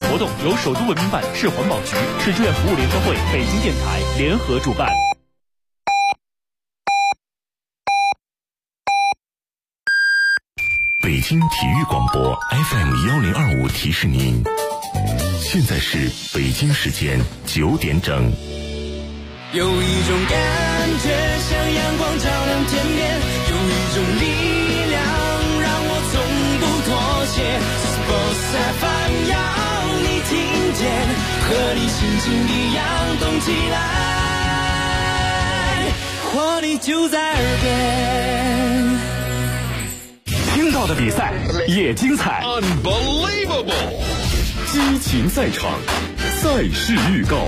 活动由首都文明办、市环保局、市志愿服务联合会、北京电台联合主办。 北京体育广播 FM1025提示您，现在是北京时间9点整。 有一种感觉像阳光照亮天边，有一种力量让我从不妥协。Sports FM 要你听见，和你心情一样动起来，活力就在耳边。 听到的比赛也精彩 ，Unbelievable！ 激情赛场，赛事预告。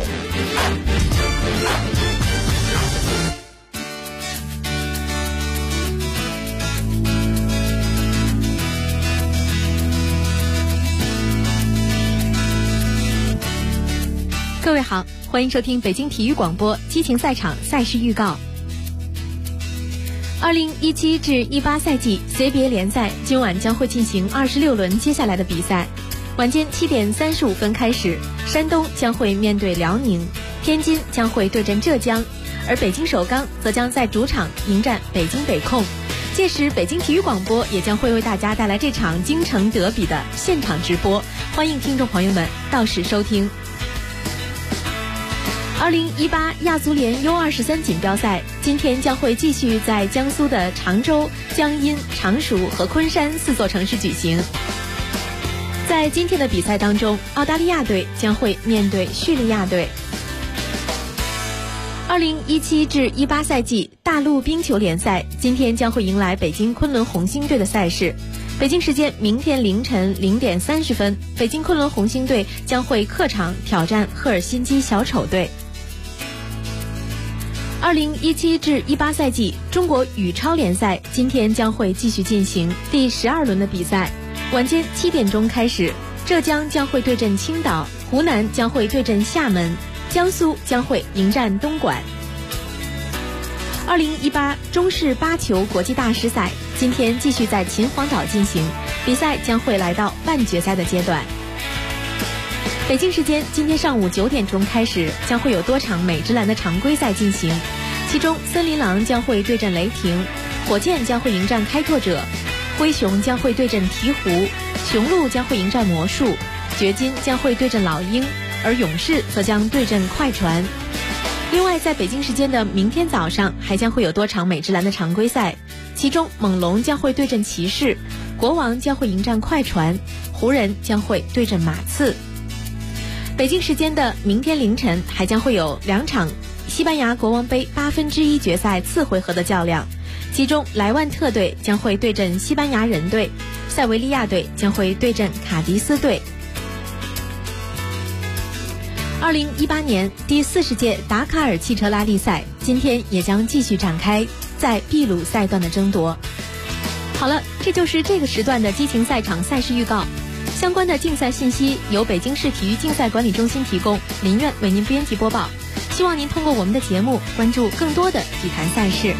各位好，欢迎收听北京体育广播激情赛场赛事预告。2017至18赛季 CBA 联赛今晚将会进行26轮接下来的比赛。晚间7点35分开始，山东将会面对辽宁，天津将会对阵浙江，而北京首钢则将在主场迎战北京北控。届时北京体育广播也将会为大家带来这场京城德比的现场直播，欢迎听众朋友们到时收听。2018亚足联 U23 锦标赛今天将会继续在江苏的常州、江阴、常熟和昆山4座城市举行。在今天的比赛当中，澳大利亚队将会面对叙利亚队。2017至18赛季大陆冰球联赛今天将会迎来北京昆仑红星队的赛事。北京时间明天凌晨0点30分，北京昆仑红星队将会客场挑战赫尔辛基小丑队。2017至18赛季中国羽超联赛今天将会继续进行第12轮的比赛。晚间7点钟开始，浙江将会对阵青岛，湖南将会对阵厦门，江苏将会迎战东莞。2018中式8球国际大师赛今天继续在秦皇岛进行，比赛将会来到半决赛的阶段。北京时间今天上午9点钟开始，将会有多场美职篮的常规赛进行，其中森林狼将会对阵雷霆，火箭将会迎战开拓者，灰熊将会对阵鹈鹕，雄鹿将会迎战魔术，掘金将会对阵老鹰，而勇士则将对阵快船。另外在北京时间的明天早上还将会有多场美职篮的常规赛，其中猛龙将会对阵骑士，国王将会迎战快船，湖人将会对阵马刺。北京时间的明天凌晨还将会有2场西班牙国王杯1/8决赛次回合的较量，其中莱万特队将会对阵西班牙人队，塞维利亚队将会对阵卡迪斯队。2018年第40届达喀尔汽车拉力赛今天也将继续展开在秘鲁赛段的争夺。好了，这就是这个时段的激情赛场赛事预告。相关的竞赛信息由北京市体育竞赛管理中心提供，林苑为您编辑播报。希望您通过我们的节目关注更多的体坛赛事。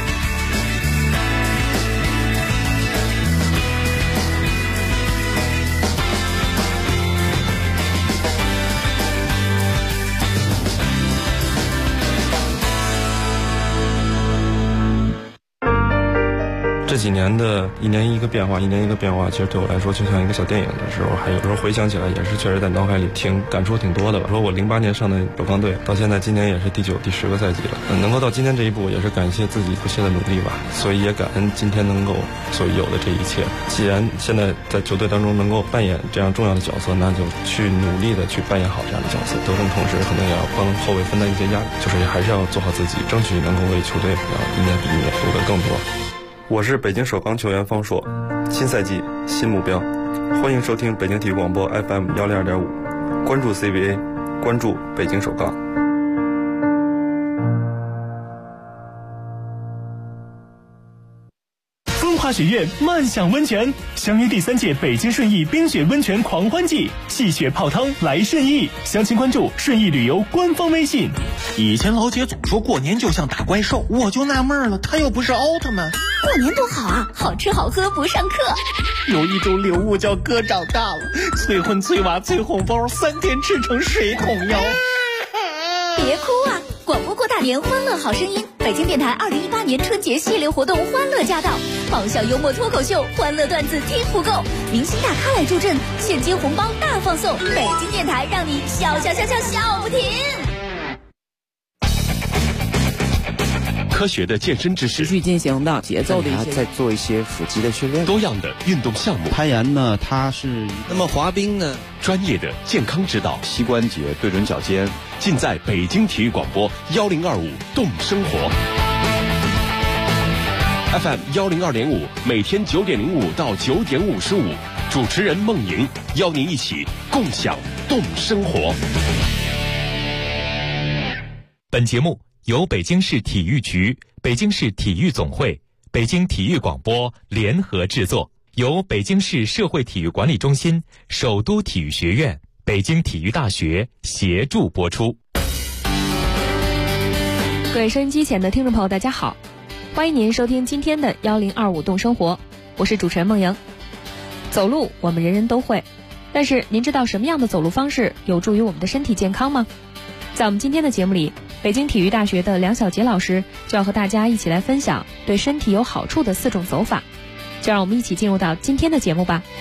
这几年的一年一个变化，其实对我来说就像一个小电影的时候，还有时候回想起来也是确实在脑海里感触挺多的吧。说我08年上的首钢队，到现在今年也是第9、第10个赛季了，能够到今天这一步，也是感谢自己不懈的努力吧。所以也感恩今天能够所有的这一切。既然现在在球队当中能够扮演这样重要的角色，那就去努力的去扮演好这样的角色。得分同时可能也要帮后卫分担一些压力，就是还是要做好自己，争取能够为球队一年比一年夺得更多。我是北京首钢球员方硕，新赛季新目标，欢迎收听北京体育广播 FM102.5，关注 CBA， 关注北京首钢。 大学院慢享温泉，相约第3届北京顺义冰雪温泉狂欢季，戏雪泡汤来顺义。详情关注顺义旅游官方微信。 以前老姐总说过年就像打怪兽，我就纳闷了，她又不是奥特曼。 过年多好啊，好吃好喝不上课。 有一种礼物叫哥长大了，催婚催娃催红包，3天吃成水桶腰。 别哭啊！广播过大年，欢乐好声音。北京电台2018年春节系列活动欢乐驾到，爆笑幽默脱口秀，欢乐段子听不够，明星大咖来助阵，现金红包大放送。北京电台让你笑笑笑笑笑不停。 科学的健身知识， 持续进行的节奏的一些， 在做一些腹肌的训练， 多样的运动项目。 攀岩呢，它是那么滑冰呢？ 专业的健康指导， 膝关节对准脚尖， 尽在北京体育广播1025动生活 FM 102.5，每天9点05到9点55，主持人孟莹邀您一起共享动生活。 本节目由北京市体育局、北京市体育总会、北京体育广播联合制作，由北京市社会体育管理中心、首都体育学院、北京体育大学协助播出。 各位收音机前的听众朋友，大家好，欢迎您收听今天的1025动生活，我是主持人孟莹。走路我们人人都会，但是您知道什么样的走路方式有助于我们的身体健康吗？在我们今天的节目里，北京体育大学的梁小杰老师就要和大家一起来分享对身体有好处的4种走法，就让我们一起进入到今天的节目吧。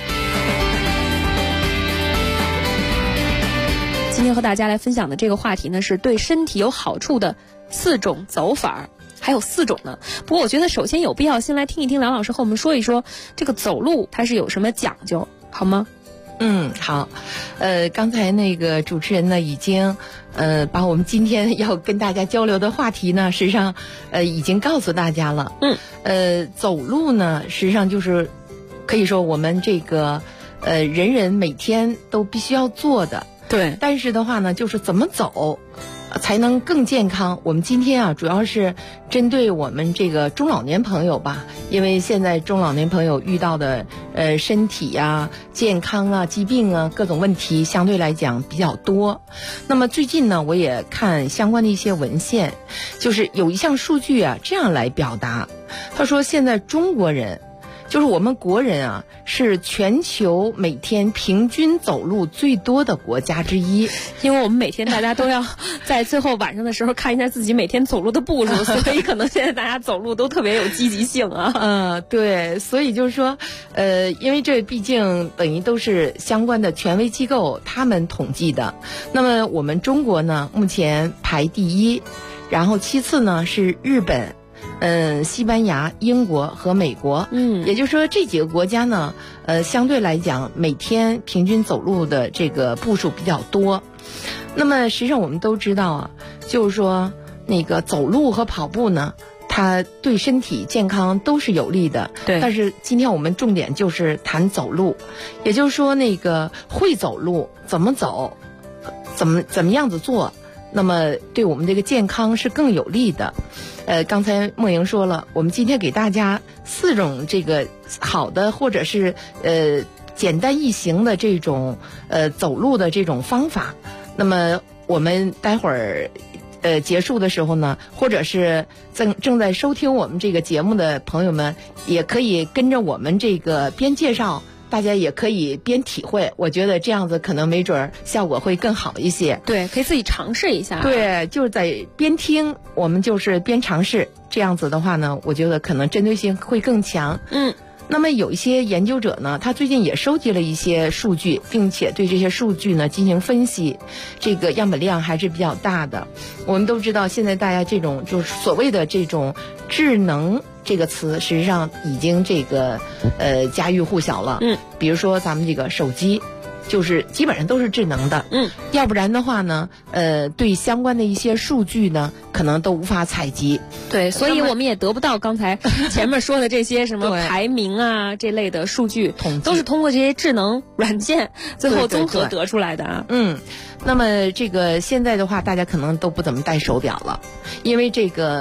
今天和大家来分享的这个话题呢，是对身体有好处的4种走法，还有4种呢。不过我觉得首先有必要先来听一听梁老师和我们说一说这个走路它是有什么讲究，好吗？ 好，刚才那个主持人呢已经把我们今天要跟大家交流的话题呢，实际上已经告诉大家了。走路呢，实际上就是可以说我们这个人人每天都必须要做的。 对， 但是的话呢，就是怎么走才能更健康。我们今天啊，主要是针对我们这个中老年朋友吧，因为现在中老年朋友遇到的身体啊、健康啊、疾病啊各种问题相对来讲比较多。那么最近呢，我也看相关的一些文献，就是有一项数据啊这样来表达，他说现在中国人，就是我们国人啊，是全球每天平均走路最多的国家之一。 因为我们每天大家都要在最后晚上的时候看一下自己每天走路的步数，所以可能现在大家走路都特别有积极性啊。 对，所以就是说，因为这毕竟等于都是相关的权威机构他们统计的。那么我们中国呢，目前排第1，然后其次呢是日本。西班牙、英国和美国，也就是说这几个国家呢，相对来讲每天平均走路的这个步数比较多。那么实际上我们都知道啊，就是说那个走路和跑步呢，它对身体健康都是有利的。 对。 但是今天我们重点就是谈走路，也就是说那个会走路怎么走，怎么样子做，那么对我们这个健康是更有利的。刚才孟莹说了，我们今天给大家4种这个好的或者是简单易行的这种走路的这种方法。那么我们待会儿结束的时候呢，或者是正在收听我们这个节目的朋友们，也可以跟着我们这个边介绍，大家也可以边体会，我觉得这样子可能没准效果会更好一些。 对，可以自己尝试一下。 对，就是在边听，我们就是边尝试，这样子的话呢，我觉得可能针对性会更强。那么有一些研究者呢，他最近也收集了一些数据，并且对这些数据呢进行分析，这个样本量还是比较大的。我们都知道，现在大家这种就是所谓的这种智能这个词，实际上已经这个家喻户晓了。比如说咱们这个手机，就是基本上都是智能的。要不然的话呢，对相关的一些数据呢，可能都无法采集。 对，所以我们也得不到刚才前面说的这些什么排名啊这类的数据，都是通过这些智能软件最后综合得出来的啊。 那么这个现在的话，大家可能都不怎么戴手表了，因为这个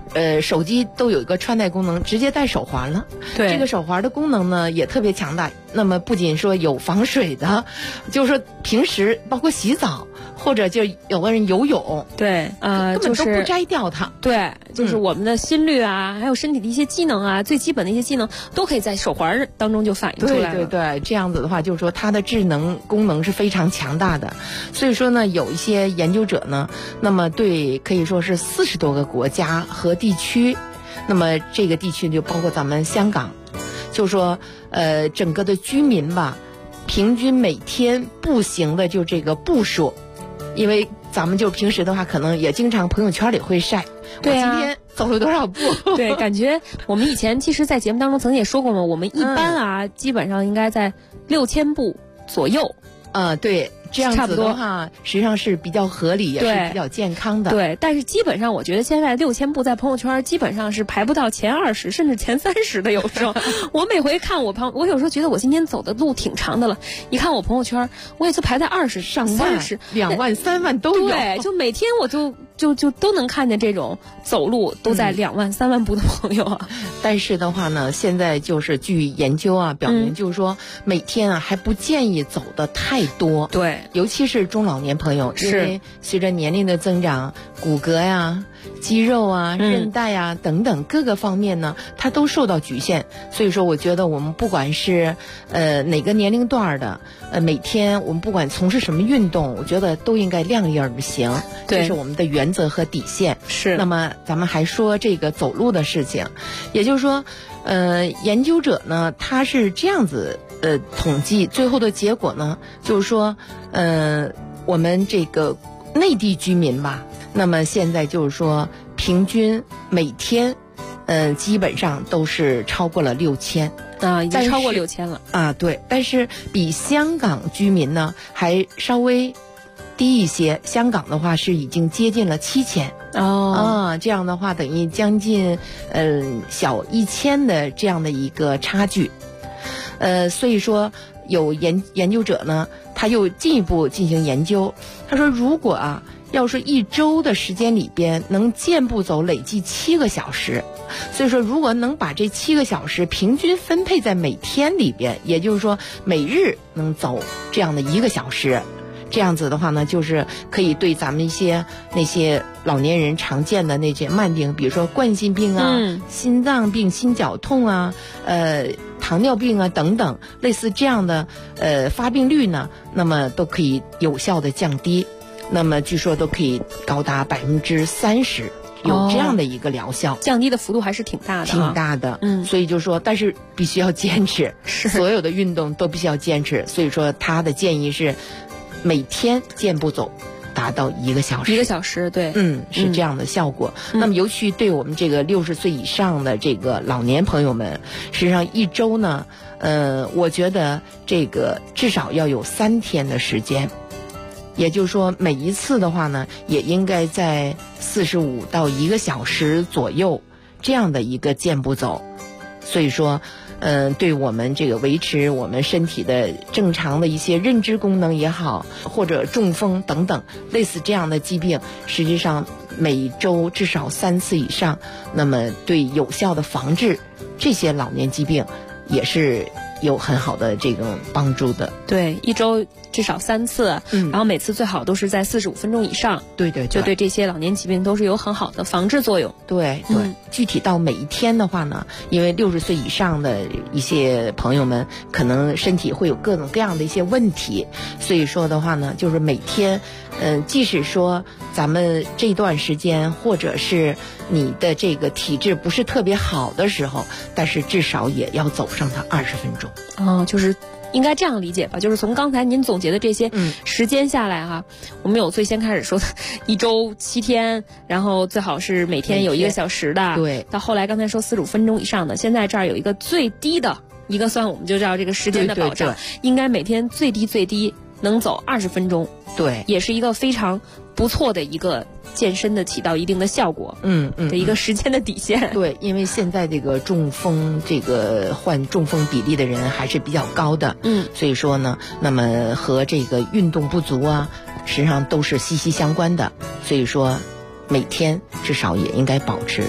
手机都有一个穿戴功能，直接戴手环了。 对， 这个手环的功能呢也特别强大。那么不仅说有防水的，就是说平时包括洗澡或者就有的人游泳， 对， 根本都不摘掉它。 对，就是我们的心率啊，还有身体的一些机能啊，最基本的一些机能都可以在手环当中就反映出来了。 对对对，这样子的话，就是说它的智能功能是非常强大的。所以说呢，有一些研究者呢，那么对可以说是40多个国家和地区，那么这个地区就包括咱们香港，就说整个的居民吧，平均每天步行的就这个步数，因为咱们就平时的话，可能也经常朋友圈里会晒， 对啊， 我今天走了多少步？ 对，感觉我们以前其实，在节目当中曾经也说过嘛，我们一般啊，基本上应该在6000步左右。 对。这样子的话，实际上是比较合理，也是比较健康的。 对，但是基本上我觉得现在6000步在朋友圈基本上是排不到前20，甚至前30的。有时候我每回看我有时候觉得我今天走的路挺长的了，一看我朋友圈，我也就排在20上30、 2万、3万都有。 对，就每天我就都能看见这种走路都在2万、3万步的朋友啊。 但是的话呢，现在就是据研究啊表明，就是说每天啊还不建议走的太多。 对。 尤其是中老年朋友，因为随着年龄的增长，骨骼呀、肌肉啊、韧带啊等等各个方面呢，它都受到局限。所以说，我觉得我们不管是哪个年龄段的，每天我们不管从事什么运动，我觉得都应该量力而行，这是我们的原则和底线。 是。 那么咱们还说这个走路的事情，也就是说，研究者呢，他是这样子。统计最后的结果呢，就是说，我们这个内地居民吧，那么现在就是说，平均每天，基本上都是超过了6000 啊，已经超过6000了啊。对，但是比香港居民呢还稍微低一些，香港的话是已经接近了7000。这样的话等于将近小1000的这样的一个差距。所以说有研究者呢，他又进一步进行研究。他说，如果啊，要是1周的时间里边能健步走累计7个小时，所以说如果能把这7个小时平均分配在每天里边，也就是说每日能走这样的1个小时，这样子的话呢，就是可以对咱们那些老年人常见的那些慢病，比如说冠心病啊、心脏病、心绞痛啊、糖尿病啊等等，类似这样的发病率呢，那么都可以有效的降低。那么据说都可以高达30%，有这样的一个疗效， 降低的幅度还是挺大的， 挺大的。所以就说，但是必须要坚持，所有的运动都必须要坚持。所以说，他的建议是每天健步走达到1个小时 ，1个小时，对， 是这样的效果。那么尤其对我们这个60岁以上的这个老年朋友们，实际上1周呢，我觉得这个至少要有3天的时间，也就是说每一次的话呢，也应该在45到1个小时左右这样的一个健步走。所以说对我们这个维持我们身体的正常的一些认知功能也好，或者中风等等类似这样的疾病，实际上每周至少3次以上，那么对有效的防治这些老年疾病也是有很好的这种帮助的。 对，1周至少3次，然后每次最好都是在45分钟以上。 对对对， 就对这些老年疾病都是有很好的防治作用。 对对，具体到每一天的话呢，因为60岁以上的一些朋友们可能身体会有各种各样的一些问题，所以说的话呢，就是每天，即使说咱们这段时间或者是你的这个体质不是特别好的时候，但是至少也要走上它20分钟。 就是应该这样理解吧，就是从刚才您总结的这些时间下来哈，我们有最先开始说的1周7天，然后最好是每天有1个小时的， 对， 到后来刚才说45分钟以上的，现在这儿有一个最低的一个算，我们就知道这个时间的保障，应该每天最低能走20分钟， 对， 也是一个非常不错的一个健身的起到一定的效果，的一个时间的底线。 对，因为现在这个中风，这个患中风比例的人还是比较高的，所以说呢，那么和这个运动不足啊，实际上都是息息相关的。所以说，每天至少也应该保持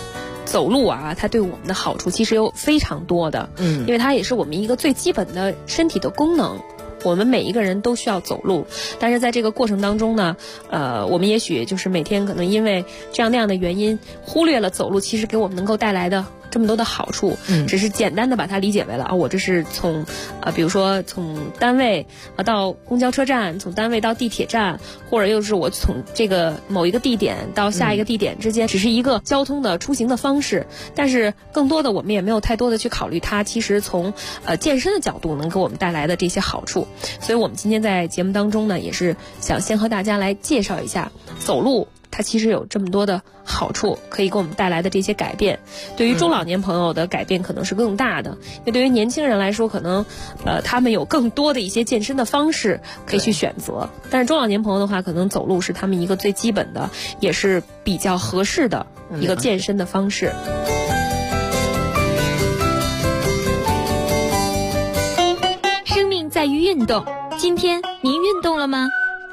走路啊，它对我们的好处其实有非常多的，因为它也是我们一个最基本的身体的功能。我们每一个人都需要走路，但是在这个过程当中呢，我们也许就是每天可能因为这样那样的原因，忽略了走路其实给我们能够带来的这么多的好处，只是简单的把它理解为了我这是从比如说从单位到公交车站，从单位到地铁站，或者又是我从这个某一个地点到下一个地点之间，只是一个交通的出行的方式。但是更多的我们也没有太多的去考虑它其实从健身的角度能给我们带来的这些好处。所以我们今天在节目当中呢，也是想先和大家来介绍一下走路它其实有这么多的好处，可以给我们带来的这些改变。对于中老年朋友的改变可能是更大的，因为对于年轻人来说，可能他们有更多的一些健身的方式可以去选择。但是中老年朋友的话，可能走路是他们一个最基本的，也是比较合适的一个健身的方式。 生命在于运动，今天您运动了吗？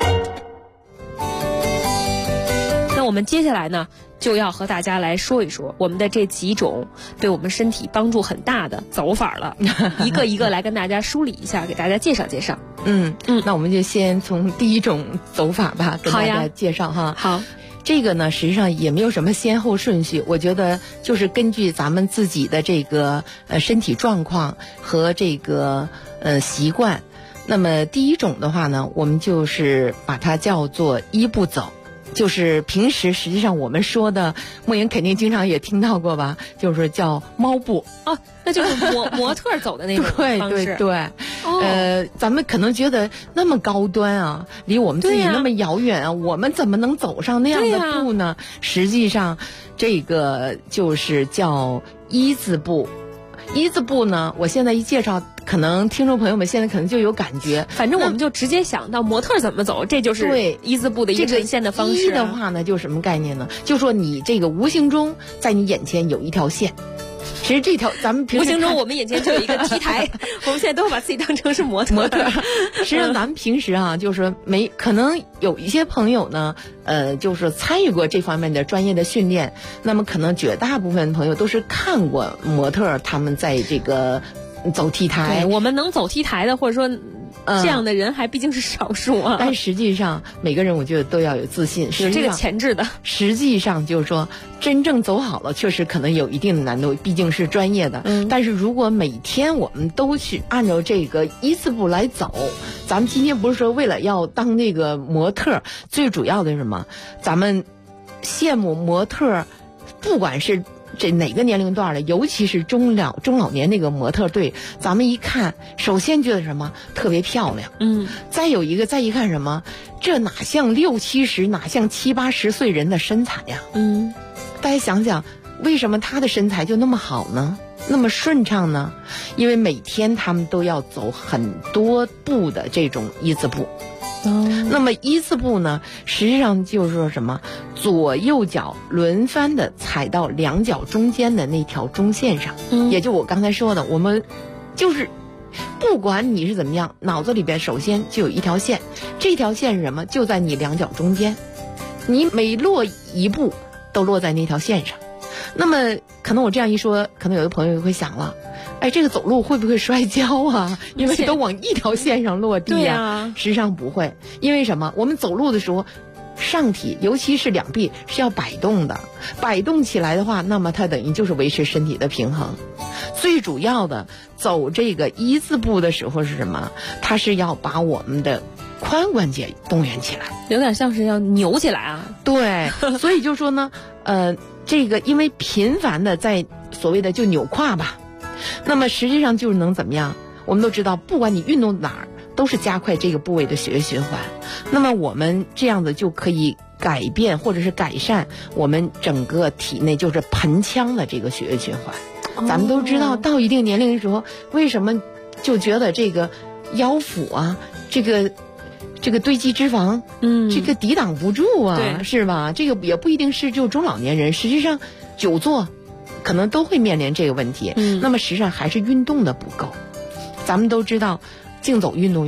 那我们接下来呢，就要和大家来说一说我们的这几种对我们身体帮助很大的走法了，一个一个来跟大家梳理一下，给大家介绍介绍。 那我们就先从第一种走法吧，跟大家介绍哈。 好。 这个呢，实际上也没有什么先后顺序，我觉得就是根据咱们自己的这个身体状况和这个习惯。那么第一种的话呢，我们就是把它叫做一步走。就是平时实际上我们说的，莫言肯定经常也听到过吧，就是叫猫步。 那就是模特走的那种方式。 对，咱们可能觉得那么高端啊，离我们自己那么遥远啊，我们怎么能走上那样的步呢？实际上这个就是叫一字步。一字步呢，我现在一介绍，可能听众朋友们现在可能就有感觉， 反正我们就直接想到模特怎么走，这就是一字步的一个呈现的方式。 一的话呢，就什么概念呢？就说你这个无形中在你眼前有一条线。其实这条咱们平时无形中我们眼前就有一个 T 台，我们现在都把自己当成是模特。 实际上咱们平时啊，就是可能有一些朋友呢，就是参与过这方面的专业的训练，那么可能绝大部分朋友都是看过模特他们在这个走 T 台。 我们能走 T 台的，或者说这样的人还毕竟是少数啊。 但实际上每个人我觉得都要有自信， 有这个潜质的。 实际上就是说真正走好了，确实可能有一定的难度，毕竟是专业的。但是如果每天我们都去按照这个一字步来走，咱们今天不是说为了要当那个模特，最主要的是什么？咱们羡慕模特，不管是这哪个年龄段的，尤其是中老年那个模特队，咱们一看，首先觉得什么特别漂亮，再一看什么，这哪像60、70，哪像70、80岁人的身材呀？大家想想，为什么他的身材就那么好呢？那么顺畅呢？因为每天他们都要走很多步的这种一字步。那么一字步呢，实际上就是说什么，左右脚轮番的踩到两脚中间的那条中线上，也就我刚才说的，我们就是不管你是怎么样，脑子里边首先就有一条线，这条线是什么？就在你两脚中间，你每落一步都落在那条线上。那么可能我这样一说，可能有的朋友会想了，这个走路会不会摔跤啊？因为都往一条线上落地呀。实际上不会，因为什么？我们走路的时候，上体尤其是两臂是要摆动的，摆动起来的话，那么它等于就是维持身体的平衡。最主要的，走这个一字步的时候是什么？它是要把我们的髋关节动员起来， 有点像是要扭起来啊。 对，所以就说呢，这个因为频繁的在所谓的就扭胯吧。那么实际上就是能怎么样？我们都知道，不管你运动哪儿，都是加快这个部位的血液循环。那么我们这样子就可以改变或者是改善我们整个体内就是盆腔的这个血液循环。咱们都知道，到一定年龄的时候，为什么就觉得这个腰腹啊，这个堆积脂肪，这个抵挡不住啊，是吧？这个也不一定是就中老年人，实际上久坐可能都会面临这个问题。那么实际上还是运动的不够。咱们都知道，竞走运动员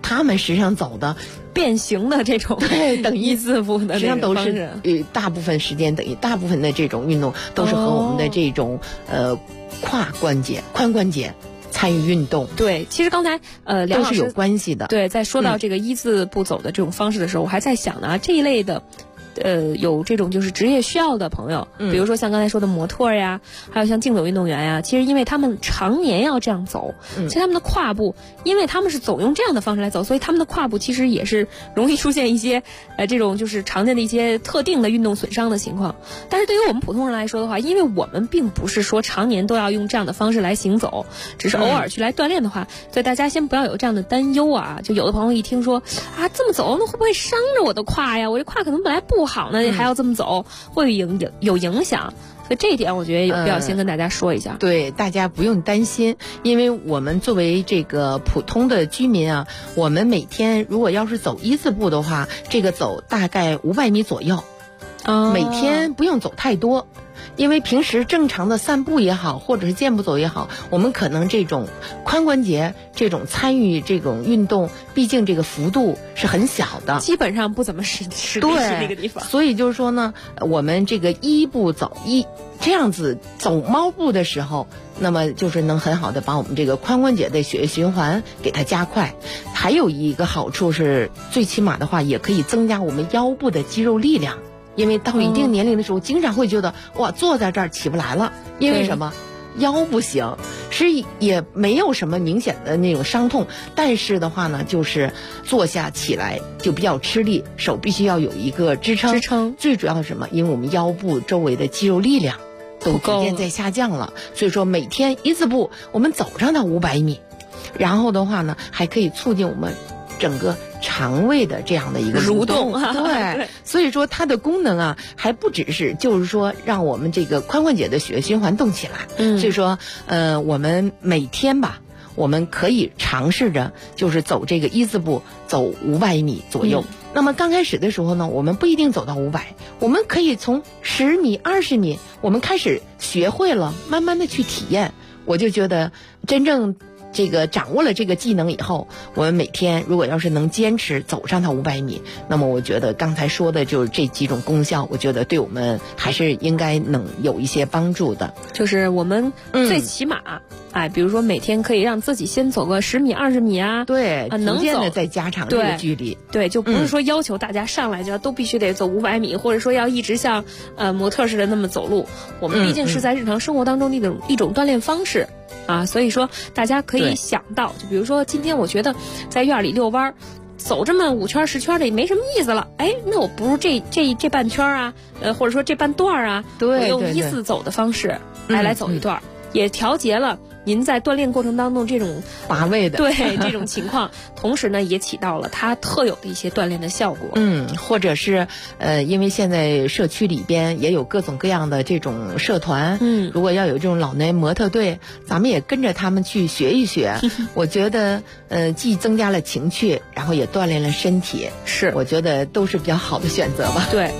他们实际上走的变形的这种对等于一字步的， 实际上都是大部分时间等于大部分的这种运动都是和我们的这种胯关节、髋关节参与运动。 对，其实刚才梁老师都是有关系的。 对，在说到这个一字步走的这种方式的时候，我还在想呢，这一类的。有这种就是职业需要的朋友，比如说像刚才说的模特呀，还有像竞走运动员呀，其实因为他们常年要这样走，其实他们的胯部，因为他们是总用这样的方式来走，所以他们的胯部其实也是容易出现一些这种就是常见的一些特定的运动损伤的情况。但是对于我们普通人来说的话，因为我们并不是说常年都要用这样的方式来行走，只是偶尔去来锻炼的话，所以大家先不要有这样的担忧啊。就有的朋友一听说啊这么走，那会不会伤着我的胯呀？我这胯可能本来不好呢，还要这么走，会有影响。所以这一点我觉得有必要先跟大家说一下。 对，大家不用担心，因为我们作为这个普通的居民啊，我们每天如果要是走一字步的话，这个走大概500米左右，每天不用走太多。因为平时正常的散步也好，或者是健步走也好，我们可能这种髋关节这种参与这种运动，毕竟这个幅度是很小的， 基本上不怎么使力那个地方。 所以就是说呢，我们这个一步走这样子走猫步的时候，那么就是能很好的把我们这个髋关节的血液循环给它加快。还有一个好处是，最起码的话也可以增加我们腰部的肌肉力量。因为到一定年龄的时候，经常会觉得哇，坐在这儿起不来了，因为什么？腰不行，是也没有什么明显的那种伤痛，但是的话呢，就是坐下起来就比较吃力，手必须要有一个支撑。最主要是什么？因为我们腰部周围的肌肉力量都逐渐在下降了，所以说每天一字步，我们走上到500米，然后的话呢，还可以促进我们整个肠胃的这样的一个蠕动。对，所以说它的功能啊，还不只是就是说让我们这个髋关节的血液循环动起来。所以说我们每天吧，我们可以尝试着就是走这个一字步，走500米左右。那么刚开始的时候呢，我们不一定走到500，我们可以从10米、20米，我们开始学会了，慢慢的去体验。我就觉得真正这个掌握了这个技能以后，我们每天如果要是能坚持走上它500米，那么我觉得刚才说的就是这几种功效，我觉得对我们还是应该能有一些帮助的。 就是我们最起码比如说每天可以让自己先走个10米、20米啊， 对， 能逐渐的再加长这个距离。 对，就不是说要求大家上来就都必须得走500米，或者说要一直像模特似的那么走路。我们毕竟是在日常生活当中的一种锻炼方式。所以说大家可以想到，就比如说今天我觉得在院里遛弯，走这么5圈10圈的也没什么意思了，那我不如这半圈啊，或者说这半段啊，我用一字走的方式来走一段，也调节了您在锻炼过程当中这种乏味的这种情况，同时呢也起到了它特有的一些锻炼的效果。 或者是因为现在社区里边也有各种各样的这种社团，如果要有这种老年模特队，咱们也跟着他们去学一学。我觉得既增加了情趣，然后也锻炼了身体， 是我觉得都是比较好的选择吧。 对。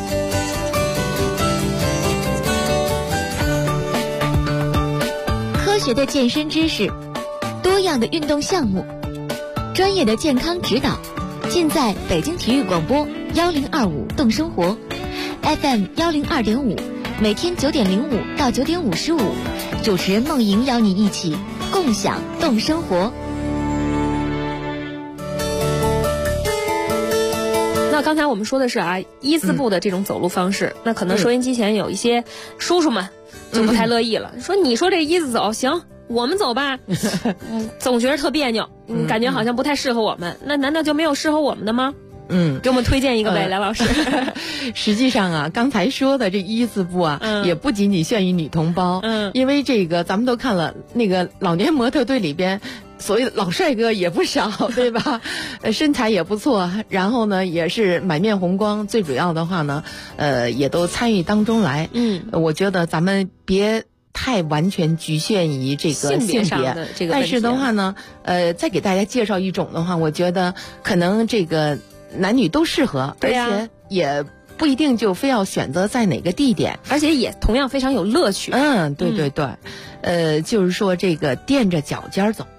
科学的健身知识，多样的运动项目，专业的健康指导，尽在北京体育广播1025动生活 FM 102.5，每天9点05到9点55，主持人梦莹邀你一起共享动生活。 那刚才我们说的是一字步的这种走路方式，那可能收音机前有一些叔叔们就不太乐意了，说你说这一字走行，我们走吧，总觉得特别扭，感觉好像不太适合我们。那难道就没有适合我们的吗？给我们推荐一个呗，梁老师。 实际上刚才说的这一字步也不仅仅限于女同胞，因为这个咱们都看了那个老年模特队里边，所谓的老帅哥也不少，对吧？身材也不错，然后呢也是满面红光，最主要的话呢，也都参与当中来。我觉得咱们别太完全局限于这个性别上的这个问题。 但是的话呢，再给大家介绍一种的话，我觉得可能这个男女都适合，而且也不一定就非要选择在哪个地点， 而且也同样非常有乐趣。 对对对，就是说这个垫着脚尖走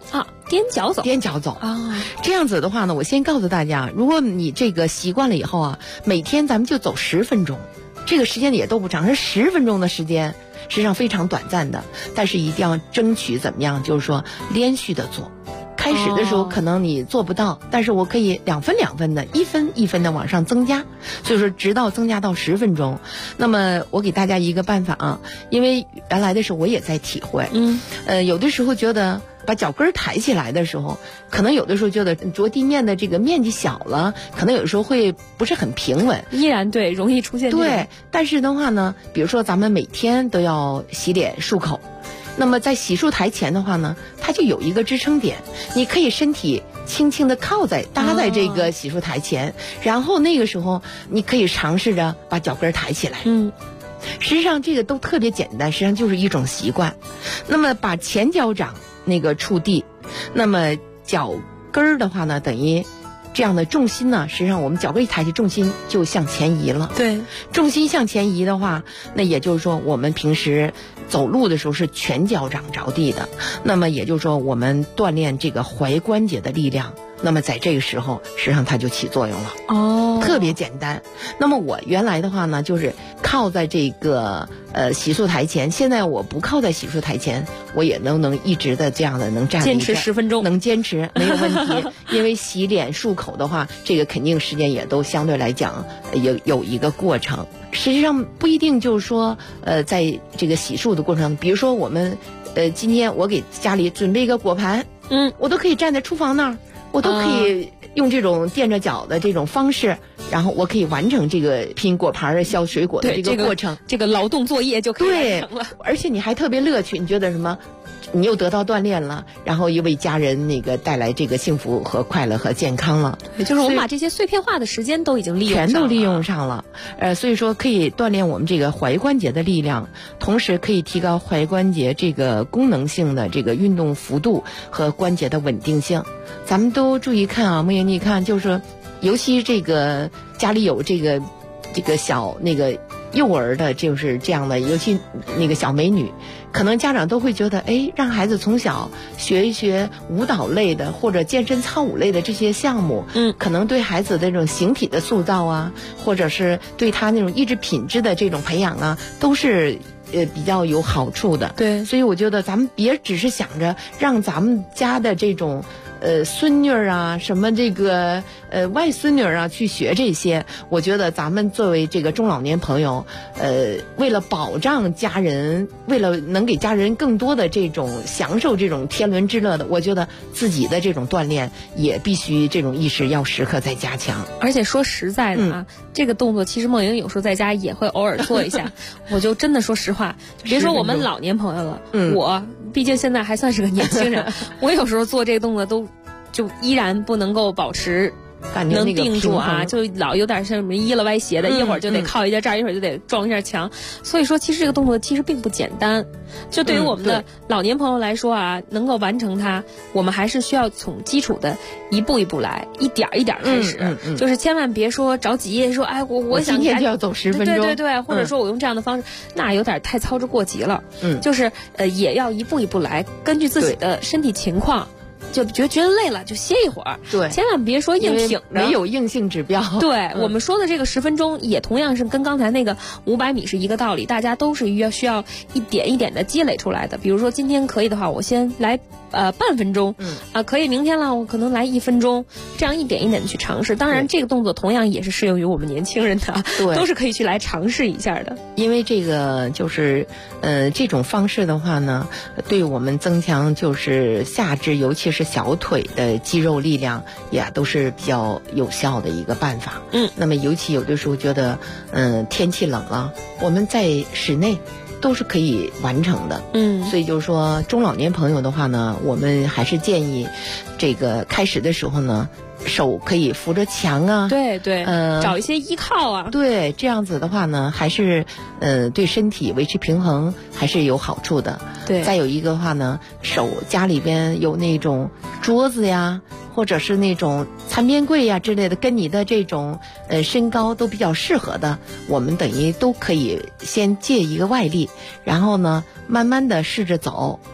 踮脚走， 踮脚走啊。 这样子的话呢，我先告诉大家，如果你这个习惯了以后啊，每天咱们就走10分钟，这个时间也都不长，是10分钟的时间，实际上非常短暂的，但是一定要争取怎么样，就是说连续的做。开始的时候可能你做不到，但是我可以2分2分的，1分1分的往上增加，所以说直到增加到10分钟。那么我给大家一个办法啊，因为原来的时候我也在体会，有的时候觉得把脚跟抬起来的时候，可能有的时候觉得着地面的这个面积小了，可能有时候会不是很平稳， 依然对，容易出现对。但是的话呢，比如说咱们每天都要洗脸漱口。那么在洗漱台前的话呢，它就有一个支撑点，你可以身体轻轻的搭在这个洗漱台前，然后那个时候你可以尝试着把脚跟抬起来。实际上这个都特别简单，实际上就是一种习惯。那么把前脚掌那个触地，那么脚跟儿的话呢，等于这样的重心呢，实际上我们脚跟一抬起，重心就向前移了。 对， 重心向前移的话，那也就是说我们平时走路的时候是全脚掌着地的，那么也就是说我们锻炼这个踝关节的力量，那么在这个时候实际上它就起作用了。特别简单。那么我原来的话呢，就是靠在这个洗漱台前，现在我不靠在洗漱台前，我也能一直的这样的能站坚持10分钟， 能坚持没有问题。因为洗脸漱口的话，这个肯定时间也都相对来讲有一个过程。实际上不一定就是说在这个洗漱的过程，比如说我们今天我给家里准备一个果盘，我都可以站在厨房那儿，我都可以用这种垫着脚的这种方式，然后我可以完成这个拼果盘削水果的这个过程， 这个劳动作业就可以完成了。 而且你还特别乐趣，你觉得什么？你又得到锻炼了，然后又为家人那个带来这个幸福和快乐和健康了。 也就是我们把这些碎片化的时间都已经全都利用上了。所以说可以锻炼我们这个踝关节的力量，同时可以提高踝关节这个功能性的这个运动幅度和关节的稳定性。咱们都注意看啊，梦莹，你看，就是尤其这个家里有这个小那个幼儿的，就是这样的，尤其那个小美女，可能家长都会觉得，让孩子从小学一学舞蹈类的或者健身操舞类的这些项目，可能对孩子的这种形体的塑造啊，或者是对他那种意志品质的这种培养啊，都是比较有好处的。 对， 所以我觉得咱们别只是想着让咱们家的这种孙女啊，什么这个外孙女啊去学这些。我觉得咱们作为这个中老年朋友，为了保障家人，为了能给家人更多的这种享受这种天伦之乐的，我觉得自己的这种锻炼也必须这种意识要时刻在加强。 而且说实在的啊，这个动作其实梦莹有时候在家也会偶尔做一下。我就真的说实话，别说我们老年朋友了，我毕竟现在还算是个年轻人，我有时候做这个动作就依然不能够保持能定住啊，就老有点像什么依了歪斜的，一会儿就得靠一下这儿，一会儿就得撞一下墙。所以说其实这个动作其实并不简单，就对于我们的老年朋友来说啊，能够完成它，我们还是需要从基础的一步一步来，一点一点开始，就是千万别说着急说我想今天就要走10分钟， 对，或者说我用这样的方式，那有点太操之过急了。就是也要一步一步来，根据自己的身体情况。就觉得累了就歇一会儿， 对， 千万别说硬挺着， 没有硬性指标。 对，我们说的这个10分钟也同样是跟刚才那个500米是一个道理，大家都是需要一点一点的积累出来的。比如说今天可以的话，我先来半分钟，可以明天了，我可能来1分钟，这样一点一点的去尝试。当然，这个动作同样也是适用于我们年轻人的，都是可以去来尝试一下的。 因为这个就是这种方式的话呢，对我们增强就是下肢，尤其是小腿的肌肉力量，也都是比较有效的一个办法。那么尤其有的时候觉得天气冷了，我们在室内都是可以完成的。所以就是说中老年朋友的话呢，我们还是建议这个开始的时候呢，手可以扶着墙啊， 对，找一些依靠啊， 对，这样子的话呢，还是对身体维持平衡还是有好处的。 对， 再有一个的话呢，家里边有那种桌子呀，或者是那种餐边柜呀之类的，跟你的这种身高都比较适合的，我们等于都可以先借一个外力，然后呢慢慢的试着走，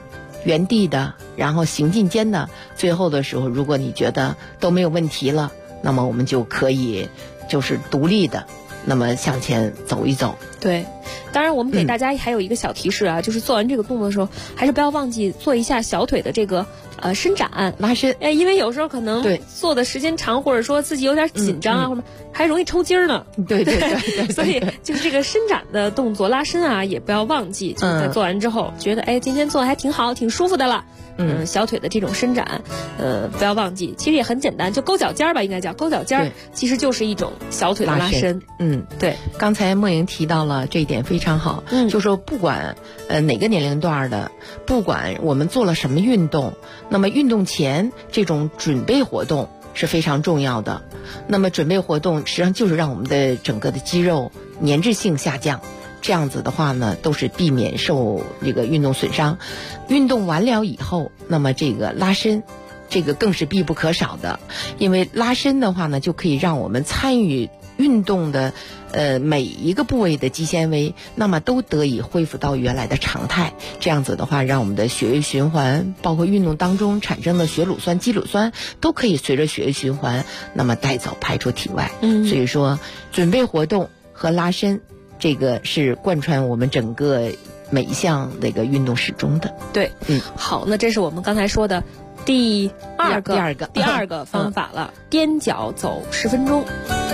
原地的，然后行进间的，最后的时候，如果你觉得都没有问题了，那么我们就可以就是独立的，那么向前走一走。 对，当然我们给大家还有一个小提示啊，就是做完这个动作的时候，还是不要忘记做一下小腿的这个伸展拉伸。 因为有时候可能做的时间长，或者说自己有点紧张啊，或者还容易抽筋呢。 对， 所以就是这个伸展的动作拉伸啊，也不要忘记，就是在做完之后觉得今天做的还挺好，挺舒服的了。小腿的这种伸展，不要忘记，其实也很简单，就勾脚尖吧，应该叫勾脚尖，其实就是一种小腿的拉伸。 对，刚才莫莹提到了这一点非常好，就说不管哪个年龄段的，不管我们做了什么运动，那么运动前这种准备活动是非常重要的。那么准备活动实际上就是让我们的整个的肌肉粘滞性下降。这样子的话呢，都是避免受这个运动损伤。运动完了以后，那么这个拉伸，这个更是必不可少的。因为拉伸的话呢，就可以让我们参与运动的每一个部位的肌纤维，那么都得以恢复到原来的常态。这样子的话，让我们的血液循环，包括运动当中产生的血乳酸、肌乳酸，都可以随着血液循环，那么带走排出体外。所以说，准备活动和拉伸，这个是贯穿我们整个每一项那个运动始终的。 对，好，那这是我们刚才说的第二个方法了，踮脚走10分钟。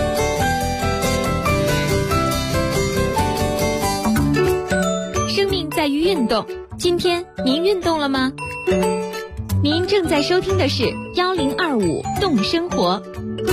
生命在于运动，今天您运动了吗？您正在收听的是1025动生活。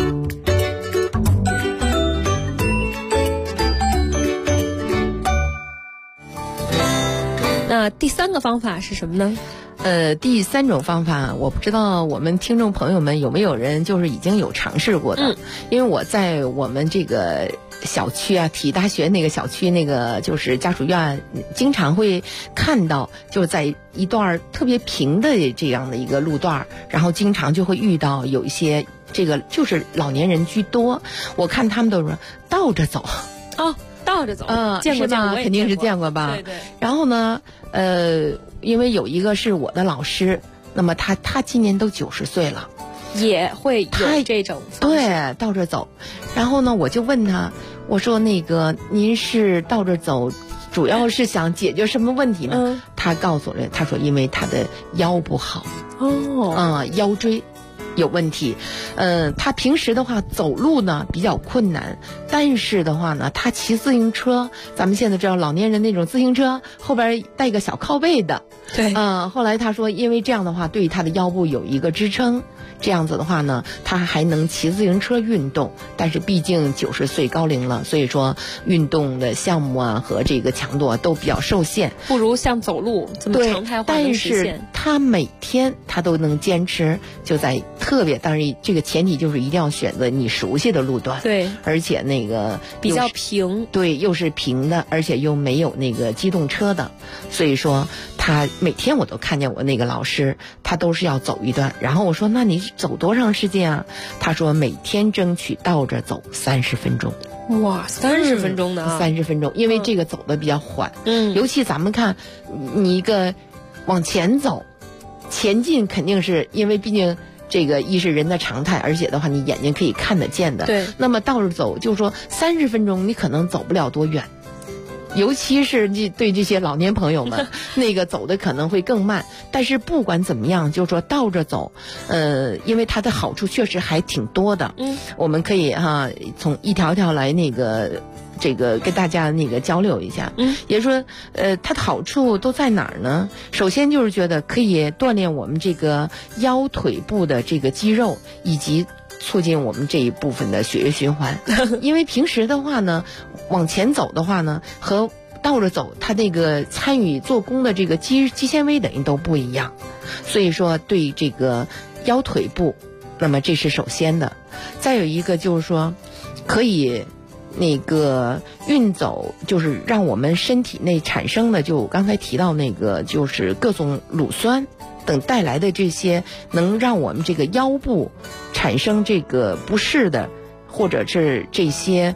那第3个方法是什么呢？ 第3种方法，我不知道我们听众朋友们有没有人就是已经有尝试过的。因为我在我们这个小区啊，体育大学那个小区那个就是家属院，经常会看到，就在一段特别平的这样的一个路段，然后经常就会遇到有一些这个就是老年人居多，我看他们都说倒着走。 倒着走，见过吧？肯定是见过吧？ 对。 然后呢，因为有一个是我的老师，那么他今年都90岁了， 也会有这种方式， 对，倒着走。然后呢，我就问他，我说那个您是倒着走，主要是想解决什么问题呢？他告诉我，他说因为他的腰不好，腰椎有问题。他平时的话走路呢比较困难，但是的话呢，他骑自行车，咱们现在知道老年人那种自行车后边带个小靠背的， 对， 后来他说因为这样的话对他的腰部有一个支撑，这样子的话呢，他还能骑自行车运动，但是毕竟90岁高龄了，所以说运动的项目啊和这个强度啊都比较受限， 不如像走路这么常态化的实现。 但是他每天他都能坚持，就在特别，当然这个前提就是一定要选择你熟悉的路段， 对， 而且那个比较平， 对，又是平的，而且又没有那个机动车的，所以说他每天我都看见我那个老师，他都是要走一段。然后我说那你走多长时间啊？他说每天争取倒着走30分钟。 哇，30分钟呢 ？30分钟，因为这个走的比较缓。尤其咱们看你一个往前走，前进肯定是因为毕竟这个一是人的常态，而且的话你眼睛可以看得见的。 对。 那么倒着走，就是说30分钟你可能走不了多远。尤其是对这些老年朋友们，那个走的可能会更慢。但是不管怎么样，就是说倒着走，因为它的好处确实还挺多的。我们可以从一条条来那个这个跟大家那个交流一下。也就是说，它的好处都在哪儿呢？首先就是觉得可以锻炼我们这个腰腿部的这个肌肉，以及促进我们这一部分的血液循环。因为平时的话呢，往前走的话呢，和倒着走，它那个参与做功的这个肌纤维等于都不一样。所以说对这个腰腿部，那么这是首先的。再有一个就是说，可以那个运走，就是让我们身体内产生的，就我刚才提到那个，就是各种乳酸等带来的这些，能让我们这个腰部产生这个不适的，或者是这些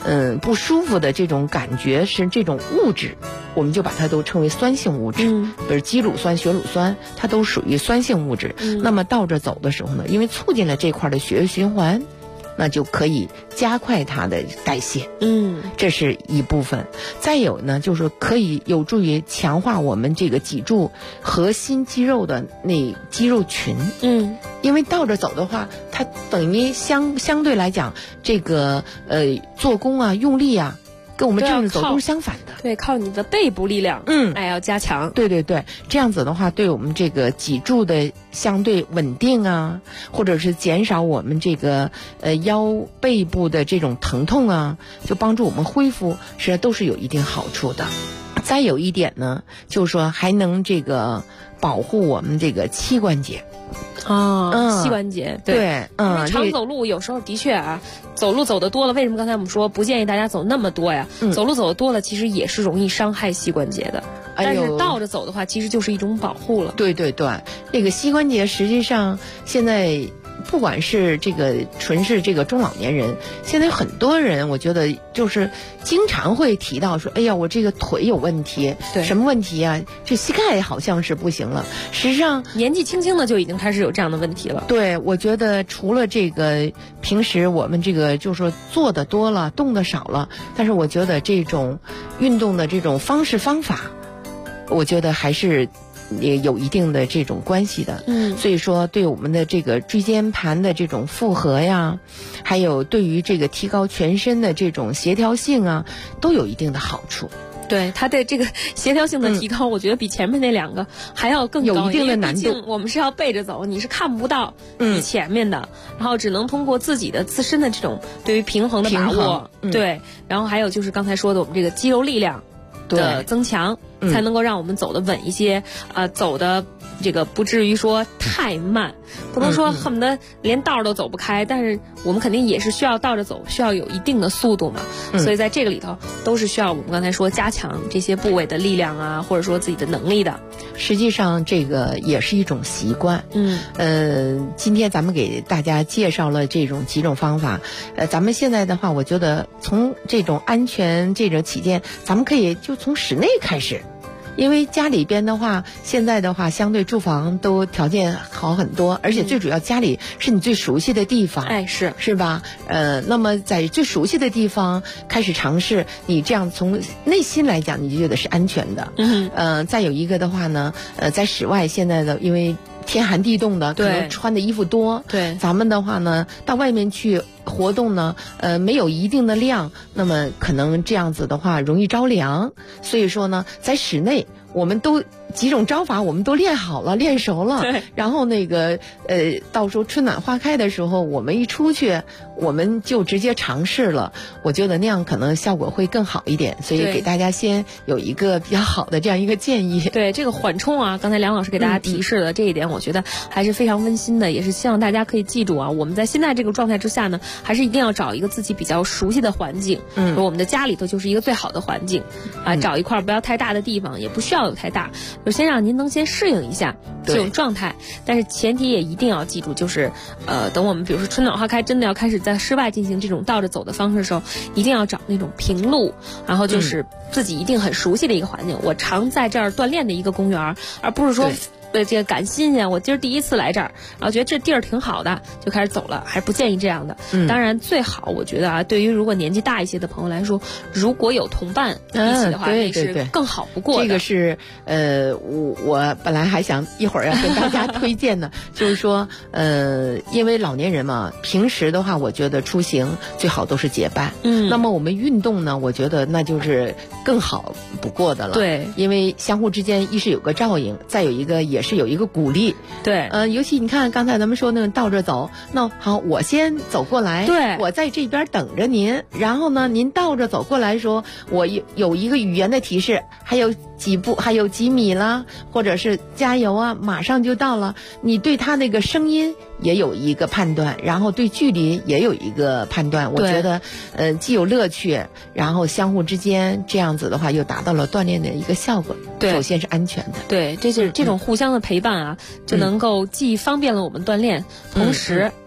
不舒服的这种感觉是这种物质，我们就把它都称为酸性物质，比如肌乳酸、血乳酸，它都属于酸性物质。那么倒着走的时候呢，因为促进了这块的血液循环，那就可以加快它的代谢。这是一部分。再有呢，就是可以有助于强化我们这个脊柱核心肌肉的那肌肉群。因为倒着走的话，它等于相对来讲，这个做功啊、用力啊，跟我们正着走都是相反的。 对，靠你的背部力量，要加强。 对，这样子的话，对我们这个脊柱的相对稳定啊，或者是减少我们这个腰背部的这种疼痛啊，就帮助我们恢复，实际上都是有一定好处的。再有一点呢，就是说还能这个保护我们这个膝关节。 膝关节，对，常走路有时候的确啊，走路走得多了，为什么刚才我们说不建议大家走那么多呀？走路走得多了，其实也是容易伤害膝关节的。但是倒着走的话，其实就是一种保护了。 对，那个膝关节实际上现在不管是这个纯是这个中老年人，现在很多人我觉得就是经常会提到说，哎呀，我这个腿有问题，什么问题啊？这膝盖好像是不行了。实际上年纪轻轻的就已经开始有这样的问题了。 对，我觉得除了这个平时我们这个就是说做的多了，动的少了，但是我觉得这种运动的这种方式方法，我觉得还是也有一定的这种关系的。所以说对我们的这个椎间盘的这种负荷呀，还有对于这个提高全身的这种协调性啊，都有一定的好处。 对，它的这个协调性的提高，我觉得比前面那两个还要更高， 有一定的难度。 因为毕竟我们是要背着走，你是看不到你前面的，然后只能通过自己的自身的这种对于平衡的把握，对，然后还有就是刚才说的我们这个肌肉力量的增强，才能够让我们走得稳一些，走的这个不至于说太慢，不能说恨不得连道都走不开，但是我们肯定也是需要倒着走，需要有一定的速度嘛。所以在这个里头都是需要我们刚才说加强这些部位的力量啊，或者说自己的能力的。 实际上这个也是一种习惯。今天咱们给大家介绍了这种几种方法。咱们现在的话，我觉得从这种安全这种起见，咱们可以就从室内开始。因为家里边的话，现在的话相对住房都条件好很多，而且最主要家里是你最熟悉的地方，是吧？那么在最熟悉的地方开始尝试，你这样从内心来讲，你就觉得是安全的。再有一个的话呢，在室外现在的因为天寒地冻的，可能穿的衣服多，咱们的话呢，到外面去活动呢，没有一定的量，那么可能这样子的话容易着凉。所以说呢，在室内我们都几种招法我们都练好了，练熟了。然后那个到时候春暖花开的时候，我们一出去，我们就直接尝试了。我觉得那样可能效果会更好一点，所以给大家先有一个比较好的这样一个建议。 对，这个缓冲啊，刚才梁老师给大家提示的这一点，我觉得还是非常温馨的，也是希望大家可以记住啊，我们在现在这个状态之下呢，还是一定要找一个自己比较熟悉的环境。我们的家里头就是一个最好的环境啊，找一块不要太大的地方，也不需要有太大，就先让您能先适应一下这种状态。但是前提也一定要记住，就是等我们比如说春暖花开，真的要开始在室外进行这种倒着走的方式的时候，一定要找那种平路，然后就是自己一定很熟悉的一个环境。我常在这儿锻炼的一个公园，而不是说这个赶新鲜，我今儿第一次来这儿，然后觉得这地儿挺好的，就开始走了，还是不建议这样的。当然最好我觉得啊，对于如果年纪大一些的朋友来说，如果有同伴一起的话，那是更好不过的。 这个是我本来还想一会儿要跟大家推荐呢，就是说因为老年人嘛，平时的话，我觉得出行最好都是结伴。那么我们运动呢，我觉得那就是更好不过的了。 对， 因为相互之间一是有个照应，再有一个也是有一个鼓励。 对， 尤其你看刚才咱们说那个倒着走，那好，我先走过来， 对， 我在这边等着您，然后呢，您倒着走过来说，我有一个语言的提示，还有几步，还有几米啦，或者是加油啊，马上就到了。你对他那个声音也有一个判断，然后对距离也有一个判断。我觉得既有乐趣，然后相互之间这样子的话，又达到了锻炼的一个效果。 对， 首先是安全的。 对，这是这种互相的陪伴啊，就能够既方便了我们锻炼，同时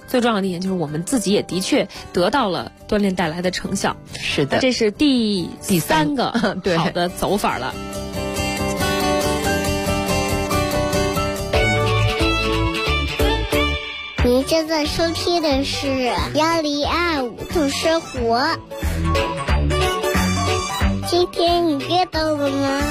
最重要的一点就是我们自己也的确得到了锻炼带来的成效。 是的， 那这是第3个好的走法了。 您正在收听的是1025度生活。今天你练到了吗？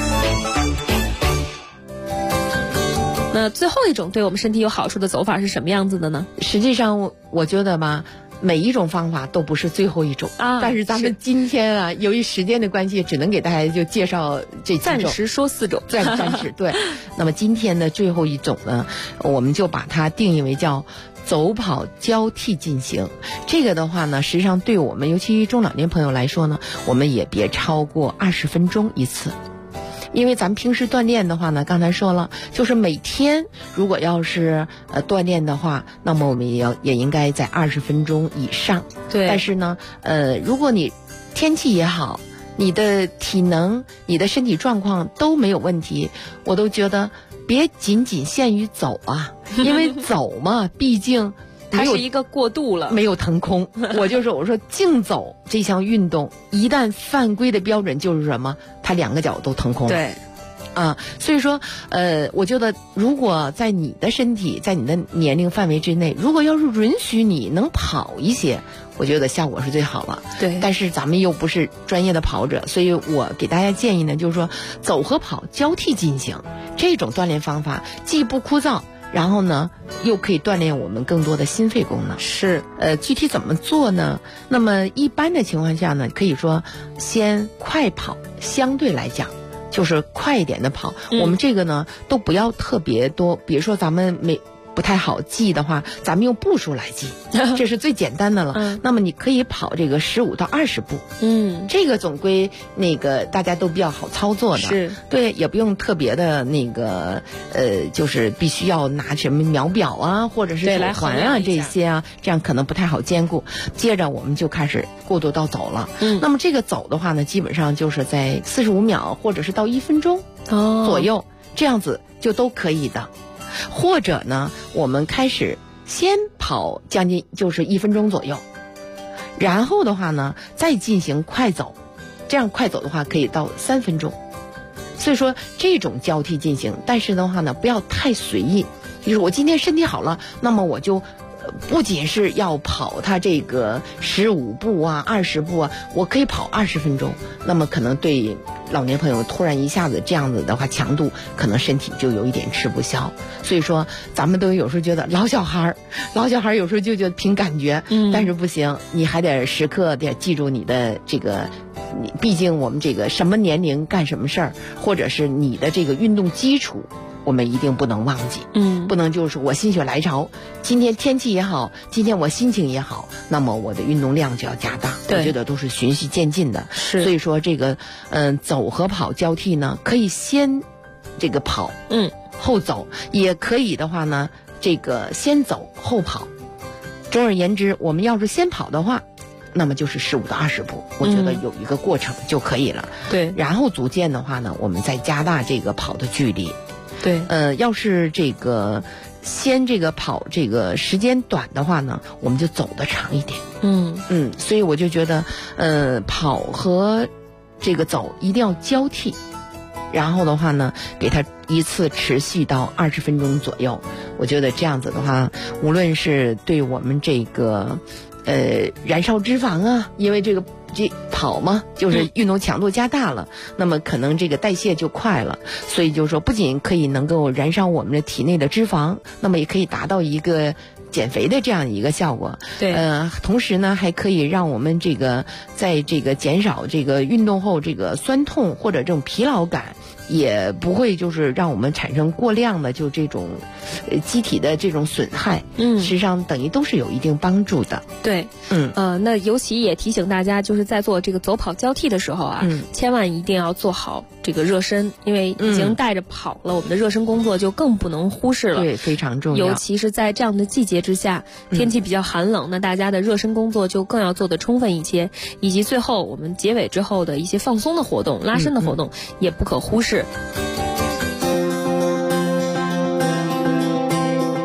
那最后一种对我们身体有好处的走法是什么样子的呢？ 实际上我觉得吧，每一种方法都不是最后一种啊。但是咱们今天啊，由于时间的关系，只能给大家就介绍这几种， 暂时说4种， 暂时对。那么今天的最后一种呢，我们就把它定义为叫走跑交替进行。这个的话呢，实际上对我们尤其中老年朋友来说呢，我们也别超过20分钟一次。因为咱们平时锻炼的话呢，刚才说了，就是每天如果要是锻炼的话，那么我们也应该在20分钟以上。 对。 但是呢，如果你天气也好，你的体能、你的身体状况都没有问题，我都觉得别仅仅限于走啊，因为走嘛，毕竟它是一个过渡了， 没有腾空。我说竞走这项运动一旦犯规的标准就是什么？它2个脚都腾空。 对。 所以说，我觉得如果在你的身体，在你的年龄范围之内，如果要是允许你能跑一些，我觉得效果是最好了。 对。 但是咱们又不是专业的跑者，所以我给大家建议呢，就是说走和跑交替进行，这种锻炼方法既不枯燥，然后呢又可以锻炼我们更多的心肺功能。 是。 具体怎么做呢？那么一般的情况下呢，可以说先快跑，相对来讲就是快一点的跑。我们这个呢都不要特别多，比如说咱们不太好记的话，咱们用步数来记，这是最简单的了。那么你可以跑这个15到20步，这个总归大家都比较好操作的， 是对，也不用特别的就是必须要拿什么秒表啊，或者是手环啊这些啊，这样可能不太好兼顾。接着我们就开始过渡到走了。那么这个走的话呢，基本上就是在45秒或者是到1分钟左右，这样子就都可以的。或者呢，我们开始先跑将近就是1分钟左右，然后的话呢再进行快走，这样快走的话可以到3分钟。所以说这种交替进行，但是的话呢不要太随意，就是我今天身体好了，那么我就不仅是要跑它这个15步啊20步啊，我可以跑20分钟，那么可能对老年朋友突然一下子这样子的话，强度可能身体就有一点吃不消。所以说咱们都有时候觉得老小孩有时候就觉得凭感觉，但是不行，你还得时刻得记住你的这个，毕竟我们这个什么年龄干什么事儿，或者是你的这个运动基础，我们一定不能忘记。不能就是我心血来潮，今天天气也好，今天我心情也好，那么我的运动量就要加大。我觉得都是循序渐进的。 是。 所以说这个走和跑交替呢，可以先这个跑，后走，也可以的话呢，这个先走后跑。总而言之，我们要是先跑的话，那么就是15到20步，我觉得有一个过程就可以了。 对。 然后逐渐的话呢，我们再加大这个跑的距离。 对。 要是这个先这个跑这个时间短的话呢，我们就走得长一点。所以我就觉得跑和这个走一定要交替，然后的话呢给它一次持续到20分钟左右。我觉得这样子的话，无论是对我们这个燃烧脂肪啊，因为这跑嘛，就是运动强度加大了，那么可能这个代谢就快了，所以就是说不仅可以能够燃烧我们的体内的脂肪，那么也可以达到一个减肥的这样一个效果。 对。 同时呢还可以让我们这个在这个减少这个运动后这个酸痛或者这种疲劳感，也不会就是让我们产生过量的就这种机体的这种损害。实际上等于都是有一定帮助的。 对。那尤其也提醒大家，就是在做这个走跑交替的时候啊，千万一定要做好这个热身，因为已经带着跑了，我们的热身工作就更不能忽视了。 对，非常重要。 尤其是在这样的季节之下，天气比较寒冷，那大家的热身工作就更要做得充分一些，以及最后我们结尾之后的一些放松的活动、拉伸的活动也不可忽视。今天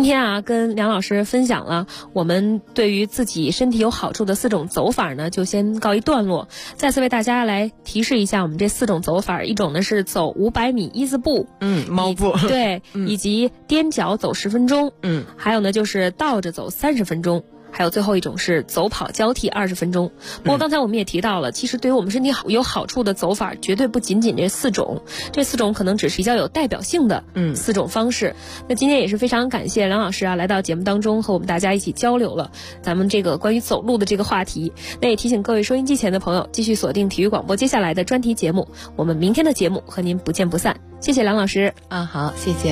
天啊，跟梁老师分享了我们对于自己身体有好处的4种走法呢，就先告一段落。再次为大家来提示一下我们这4种走法，一种呢是走500米一字步， 猫步， 对，以及踮脚走10分钟，还有呢就是倒着走30分钟。还有最后一种是走跑交替20分钟。不过刚才我们也提到了，其实对于我们身体有好处的走法，绝对不仅仅这4种，这4种可能只是比较有代表性的4种方式。那今天也是非常感谢梁老师啊，来到节目当中和我们大家一起交流了咱们这个关于走路的这个话题。那也提醒各位收音机前的朋友，继续锁定体育广播接下来的专题节目，我们明天的节目和您不见不散。谢谢梁老师啊，好，谢谢。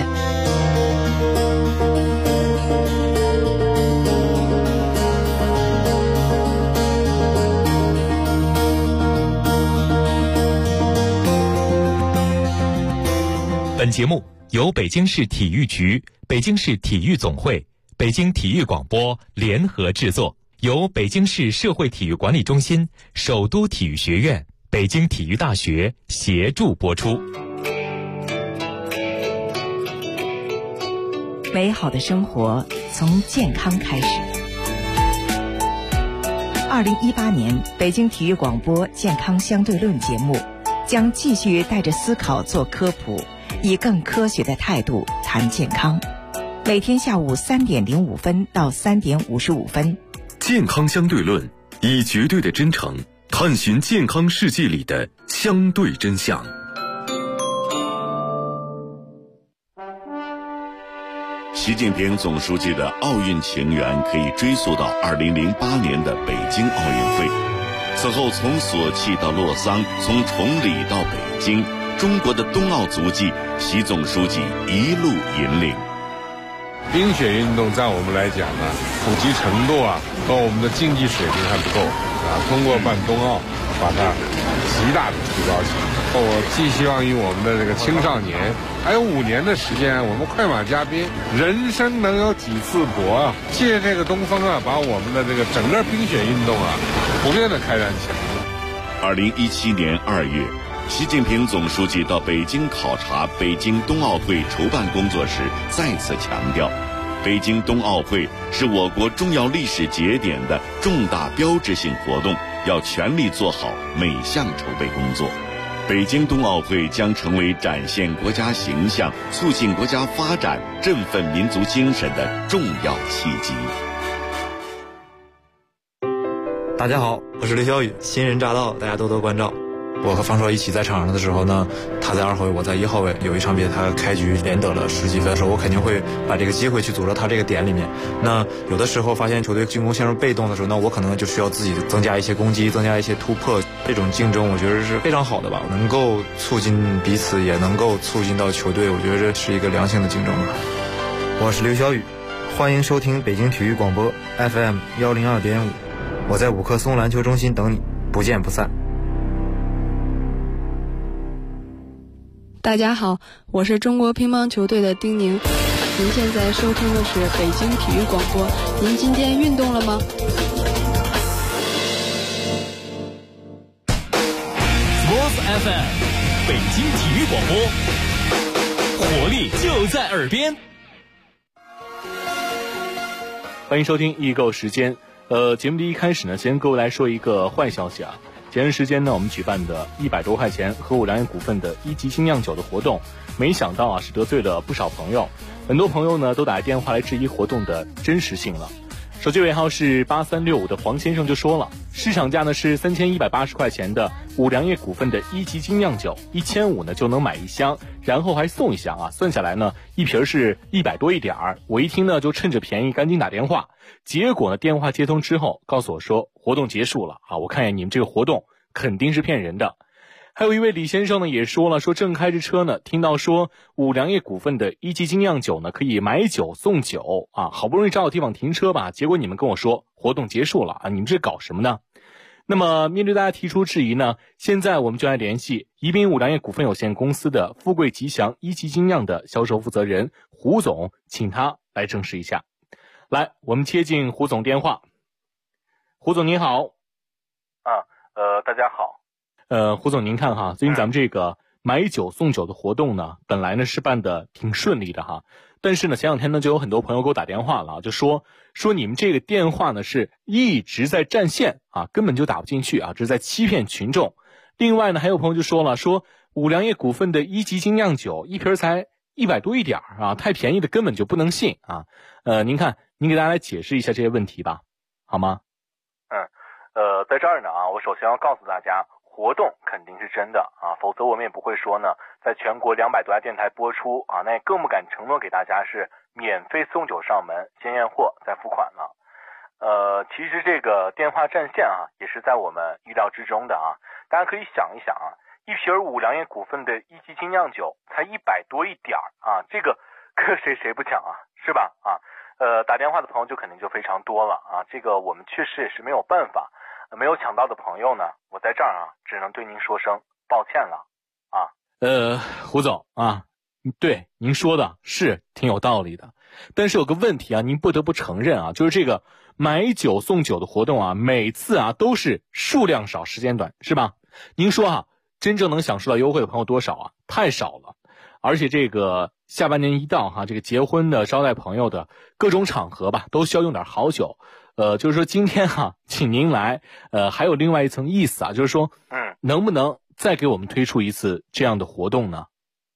本节目由北京市体育局、北京市体育总会、北京体育广播联合制作，由北京市社会体育管理中心、首都体育学院、北京体育大学协助播出。 美好的生活从健康开始。2018年北京体育广播健康相对论节目将继续带着思考做科普，以更科学的态度谈健康。每天下午3点05分到3点55分。 健康相对论，以绝对的真诚探寻健康世界里的相对真相。 习近平总书记的奥运情缘可以追溯到2008年的北京奥运会。此后从索契到洛桑，从崇礼到北京，中国的冬奥足迹，习总书记一路引领。 冰雪运动在我们来讲呢，普及程度和我们的竞技水平还不够通过办冬奥，把它极大的提高起来。我寄希望于我们的这个青少年，还有5年的时间，我们快马加鞭，人生能有几次搏借这个东风把我们的这个整个冰雪运动普遍的开展起来。 2017年2月，习近平总书记到北京考察北京冬奥会筹办工作时，再次强调，北京冬奥会是我国重要历史节点的重大标志性活动，要全力做好每项筹备工作。北京冬奥会将成为展现国家形象、促进国家发展、振奋民族精神的重要契机。 大家好，我是刘晓宇，新人乍到，大家多多关照。我和方硕一起在场上的时候呢，他在2号位，我在1号位。有一场比赛，他开局连得了10几分的时候，我肯定会把这个机会去组到他这个点里面。那有的时候发现球队进攻陷入被动的时候，那我可能就需要自己增加一些攻击，增加一些突破。这种竞争我觉得是非常好的吧，能够促进彼此，也能够促进到球队，我觉得这是一个良性的竞争吧。 我是刘晓宇，欢迎收听北京体育广播 FM 102.5，我在5棵松篮球中心等你，不见不散。 大家好，我是中国乒乓球队的丁宁，您现在收听的是北京体育广播。您今天运动了吗 ？Sports FM， 北京体育广播，活力就在耳边。欢迎收听易购时间。节目的一开始呢，先跟各位来说一个坏消息啊。前段时间呢，我们举办的100多块钱和五粮液股份的1级精酿酒的活动，没想到是得罪了不少朋友，很多朋友呢都打电话来质疑活动的真实性了。手机尾号是8365的黄先生就说了，市场价呢是3180块钱的五粮液股份的1级精酿酒，1500呢就能买1箱，然后还送1箱算下来呢一瓶是100多一点儿。我一听呢就趁着便宜赶紧打电话，结果呢电话接通之后告诉我说活动结束了我看见你们这个活动肯定是骗人的。还有一位李先生呢也说了，说正开着车呢，听到说五粮液股份的1级精酿酒呢可以买酒送酒好不容易找到地方停车吧，结果你们跟我说活动结束了你们这搞什么呢？那么面对大家提出质疑呢，现在我们就来联系宜宾五粮液股份有限公司的富贵吉祥1级精酿的销售负责人胡总，请他来证实一下。来，我们接进胡总电话。胡总您好。 大家好。 胡总您看最近咱们这个买酒送酒的活动呢，本来呢是办的挺顺利的哈，但是呢前两天呢就有很多朋友给我打电话了，就说你们这个电话呢是一直在占线啊，根本就打不进去啊，这是在欺骗群众。另外呢还有朋友就说了，说五粮液股份的一级精酿酒一瓶才100多一点啊，太便宜的根本就不能信啊。您看，您给大家来解释一下这些问题吧，好吗？ 在这儿呢啊，我首先要告诉大家，活动肯定是真的啊，否则我们也不会说呢，在全国200多家电台播出啊，那也更不敢承诺给大家是免费送酒上门，先验货再付款了。其实这个电话占线啊，也是在我们预料之中的啊。大家可以想一想啊，一瓶五粮液股份的一级精酿酒才100多一点啊，这个可谁不抢啊，是吧？啊，打电话的朋友就肯定就非常多了啊，这个我们确实也是没有办法。没有抢到的朋友呢，我在这儿啊，只能对您说声抱歉了啊。 胡总啊，对您说的是挺有道理的，但是有个问题啊，您不得不承认啊，就是这个买酒送酒的活动啊，每次啊都是数量少时间短，是吧？您说啊，真正能享受到优惠的朋友多少啊？太少了。而且这个下半年一到哈，这个结婚的、招待朋友的各种场合吧，都需要用点好酒。就是说今天哈，请您来，还有另外一层意思啊，就是说，能不能再给我们推出一次这样的活动呢？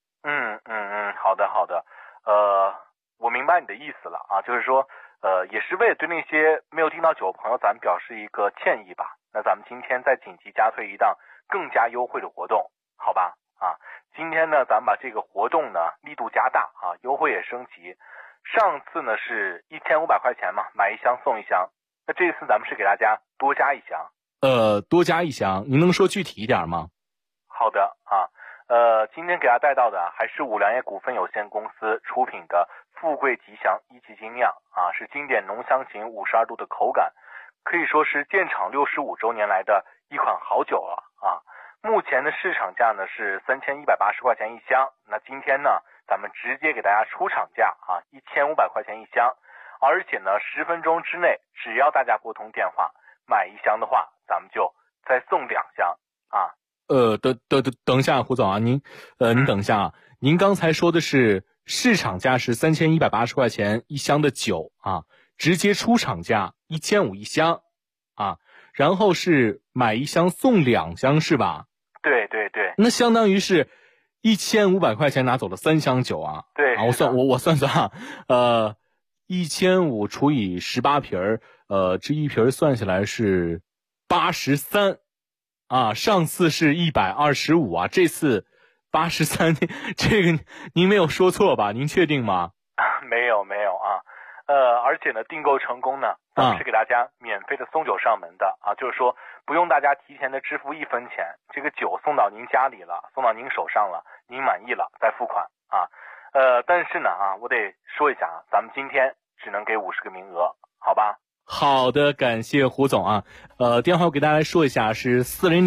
好的，我明白你的意思了啊，就是说，也是为了对那些没有订到酒的朋友，咱们表示一个歉意吧。那咱们今天再紧急加推一档更加优惠的活动，好吧？啊，今天呢，咱们把这个活动呢力度加大啊，优惠也升级。上次呢是1500块钱嘛，买一箱送一箱。那这次咱们是给大家多加一箱。 多加一箱，您能说具体一点吗？ 好的啊，今天给大家带到的还是五粮液股份有限公司出品的富贵吉祥一级精酿啊，是经典浓香型52度的口感，可以说是建厂65周年来的一款好酒了啊。目前的市场价呢是3180块钱一箱，那今天呢咱们直接给大家出厂价啊，1500块钱一箱，而且呢10分钟之内，只要大家拨通电话买一箱的话，咱们就再送2箱啊。 等一下，胡总啊，您等一下啊，您刚才说的是市场价是3180块钱一箱的酒啊，直接出厂价1500一箱啊，然后是买一箱送2箱是吧？ 对， 那相当于是1500块钱拿走了3箱酒啊。 对啊，我算啊，1500除以18瓶这一瓶算下来是83啊，上次是125啊，这次83，这个您没有说错吧？您确定吗？ 没有啊，而且呢，订购成功呢，咱们是给大家免费的送酒上门的啊，就是说不用大家提前的支付1分钱，这个酒送到您家里了，送到您手上了，您满意了再付款啊。但是呢啊，我得说一下啊，咱们今天只能给50个名额，好吧？ 好的，感谢胡总啊。电话我给大家来说一下，是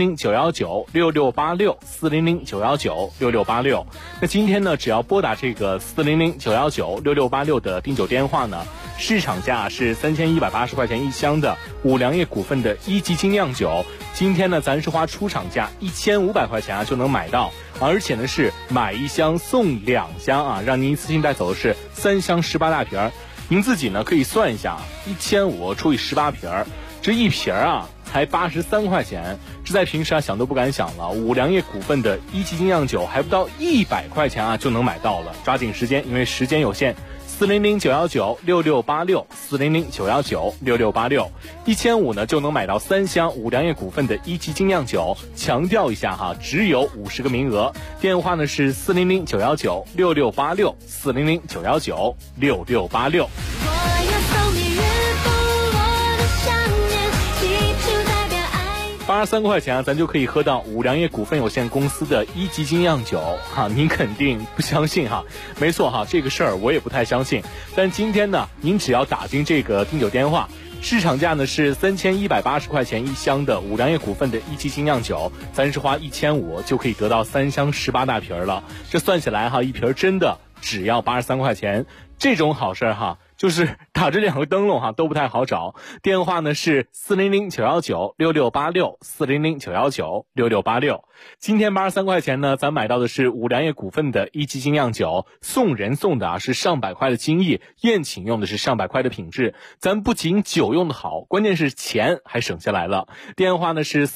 400-919-6686，400-919-6686。那今天呢，只要拨打这个400-919-6686的订酒电话呢，市场价是3180块钱一箱的五粮液股份的一级精酿酒，今天呢，咱是花出厂价1500块钱啊就能买到，而且呢是买一箱送2箱啊，让您一次性带走的是3箱18大瓶。您自己呢可以算一下，1500除以18瓶，这一瓶啊才83块钱，这在平时啊想都不敢想了。五粮液股份的一级精酿酒还不到100块钱啊就能买到了，抓紧时间，因为时间有限。400-919-6686，400-919-6686，1500呢就能买到3箱五粮液股份的一级精酿酒。强调一下哈，只有50个名额。电话呢是400-919-6686，400-919-6686。83块钱啊，咱就可以喝到五粮液股份有限公司的一级精酿酒哈，您肯定不相信哈？没错哈，这个事儿我也不太相信。但今天呢，您只要打进这个订酒电话，市场价呢是3180块钱一箱的五粮液股份的一级精酿酒，咱是花1500就可以得到3箱18大瓶了。这算起来哈，一瓶真的只要83块钱，这种好事哈。 就是打着2个灯笼都不太好找。电话呢是400-919-6686，400-919-6686。今天83块钱呢，咱买到的是五粮液股份的一级精酿酒，送人送的是上百块的精益，宴请用的是上百块的品质。咱不仅酒用的好，关键是钱还省下来了。电话呢是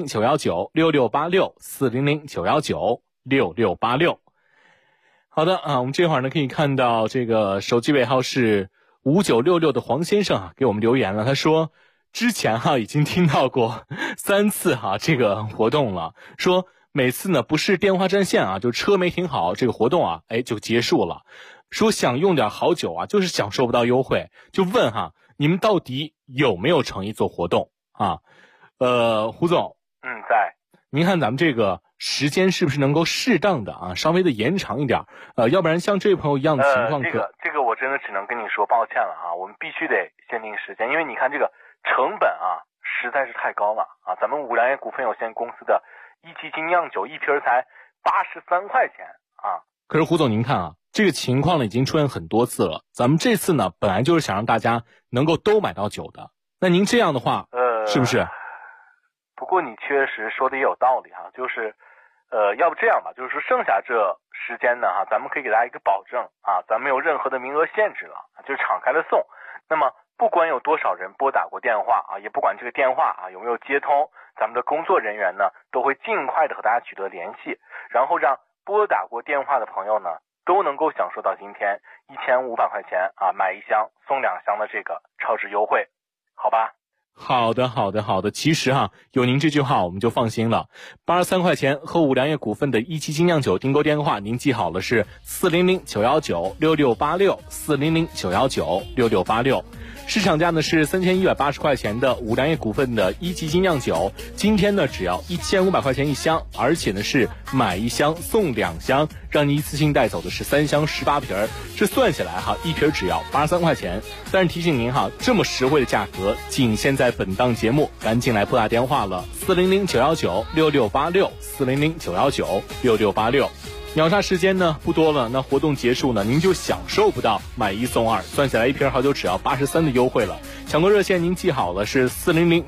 400-919-6686，400-919-6686。好的我们这会儿呢可以看到这个手机尾号是5966的黄先生给我们留言了，他说之前已经听到过3次这个活动了，说每次呢不是电话占线就车没停好，这个活动就结束了，说想用点好酒就是享受不到优惠，就问你们到底有没有诚意做活动胡总在。 您看咱们这个时间是不是能够适当的稍微的延长一点要不然像这位朋友一样的情况这个我真的只能跟你说抱歉了我们必须得限定时间，因为你看这个成本实在是太高了咱们五粮液股份有限公司的一级精酿酒一瓶才83块钱可是胡总您看这个情况呢已经出现很多次了，咱们这次呢本来就是想让大家能够都买到酒的，那您这样的话是不是？ 不过你确实说的也有道理就是要不这样吧，就是说剩下这时间呢咱们可以给大家一个保证咱没有任何的名额限制了，就是敞开的送。那么不管有多少人拨打过电话也不管这个电话有没有接通，咱们的工作人员呢都会尽快的和大家取得联系，然后让拨打过电话的朋友呢都能够享受到今天1500块钱买1箱送2箱的这个超值优惠，好吧？ 好的，其实有您这句话我们就放心了。83块钱和五粮液股份的一期精酿酒订购电话您记好了，是400-919-6686，400-919-6686。市场价呢是3180块钱的五粮液股份的一级精酿酒，今天呢只要1500块钱1箱，而且呢是买1箱送2箱，让你一次性带走的是3箱18瓶，这算下来一瓶只要83块钱。但是提醒您这么实惠的价格仅限在本档节目，赶紧来拨打电话了，400-919-6686，400-919-6686。秒杀时间呢不多了，那活动结束呢您就享受不到买1送2，算下来一瓶好酒只要83的优惠了。抢购热线您记好了，是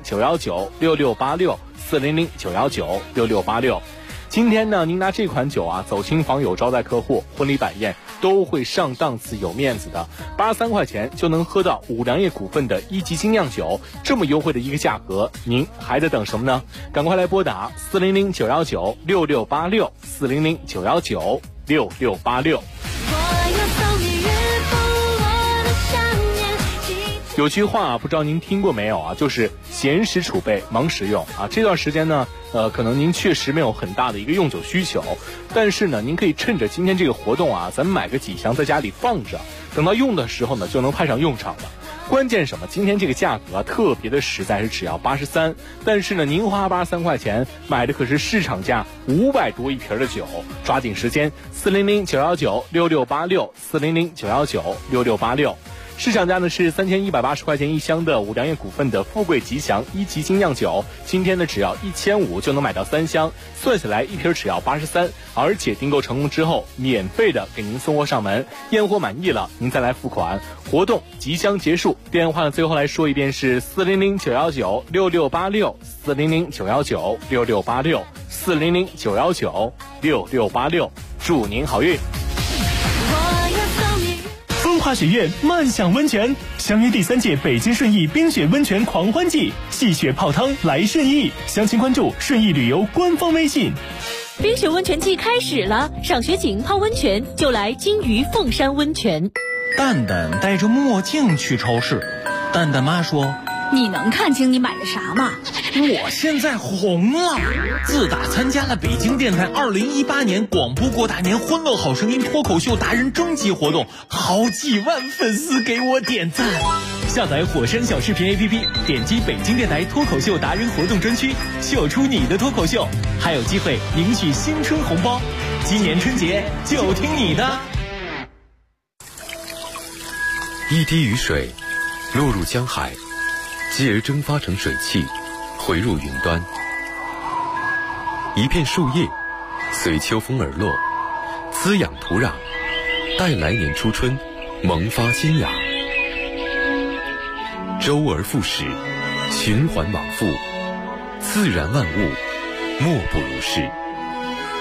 400-919-6686，400-919-6686。今天呢您拿这款酒走亲访友招待客户婚礼摆宴都会上档次有面子的，83块钱就能喝到五粮液股份的一级精酿酒，这么优惠的一个价格，您还在等什么呢？赶快来拨打400-919-6686，400-919-6686。有句话不知道您听过没有就是闲时储备忙时用这段时间呢可能您确实没有很大的一个用酒需求，但是呢您可以趁着今天这个活动咱们买个几箱在家里放着，等到用的时候呢就能派上用场了。关键什么？今天这个价格特别的实在，是只要83，但是呢您花83块钱买的可是市场价500多一瓶的酒，抓紧时间，400-919-6686，400-919-6686。市场价呢是3180块钱1箱的五粮液股份的富贵吉祥一级精酿酒，今天呢只要1500就能买到3箱，算下来一瓶只要83，而且订购成功之后免费的给您送货上门，验货满意了您再来付款。活动即将结束，电话呢最后来说一遍是400-919-6686，400-919-6686，400-919-6686，祝您好运。 风华雪苑漫享温泉，相约第3届北京顺义冰雪温泉狂欢季，戏雪泡汤来顺义，详情关注顺义旅游官方微信。 冰雪温泉季开始了，赏雪景泡温泉就来金鱼凤山温泉。 蛋蛋戴着墨镜去超市，蛋蛋妈说：“ 你能看清你买的啥吗？ 我现在红了！自打参加了北京电台2018年广播过大年欢乐好声音脱口秀达人征集活动，好几万粉丝给我点赞。下载火山小视频 APP， 点击北京电台脱口秀达人活动专区，秀出你的脱口秀，还有机会领取新春红包。今年春节就听你的！ 一滴雨水落入江海，继而蒸发成水汽，回入云端。一片树叶随秋风而落，滋养土壤，待来年初春萌发新芽。 周而复始，循环往复，自然万物莫不如是。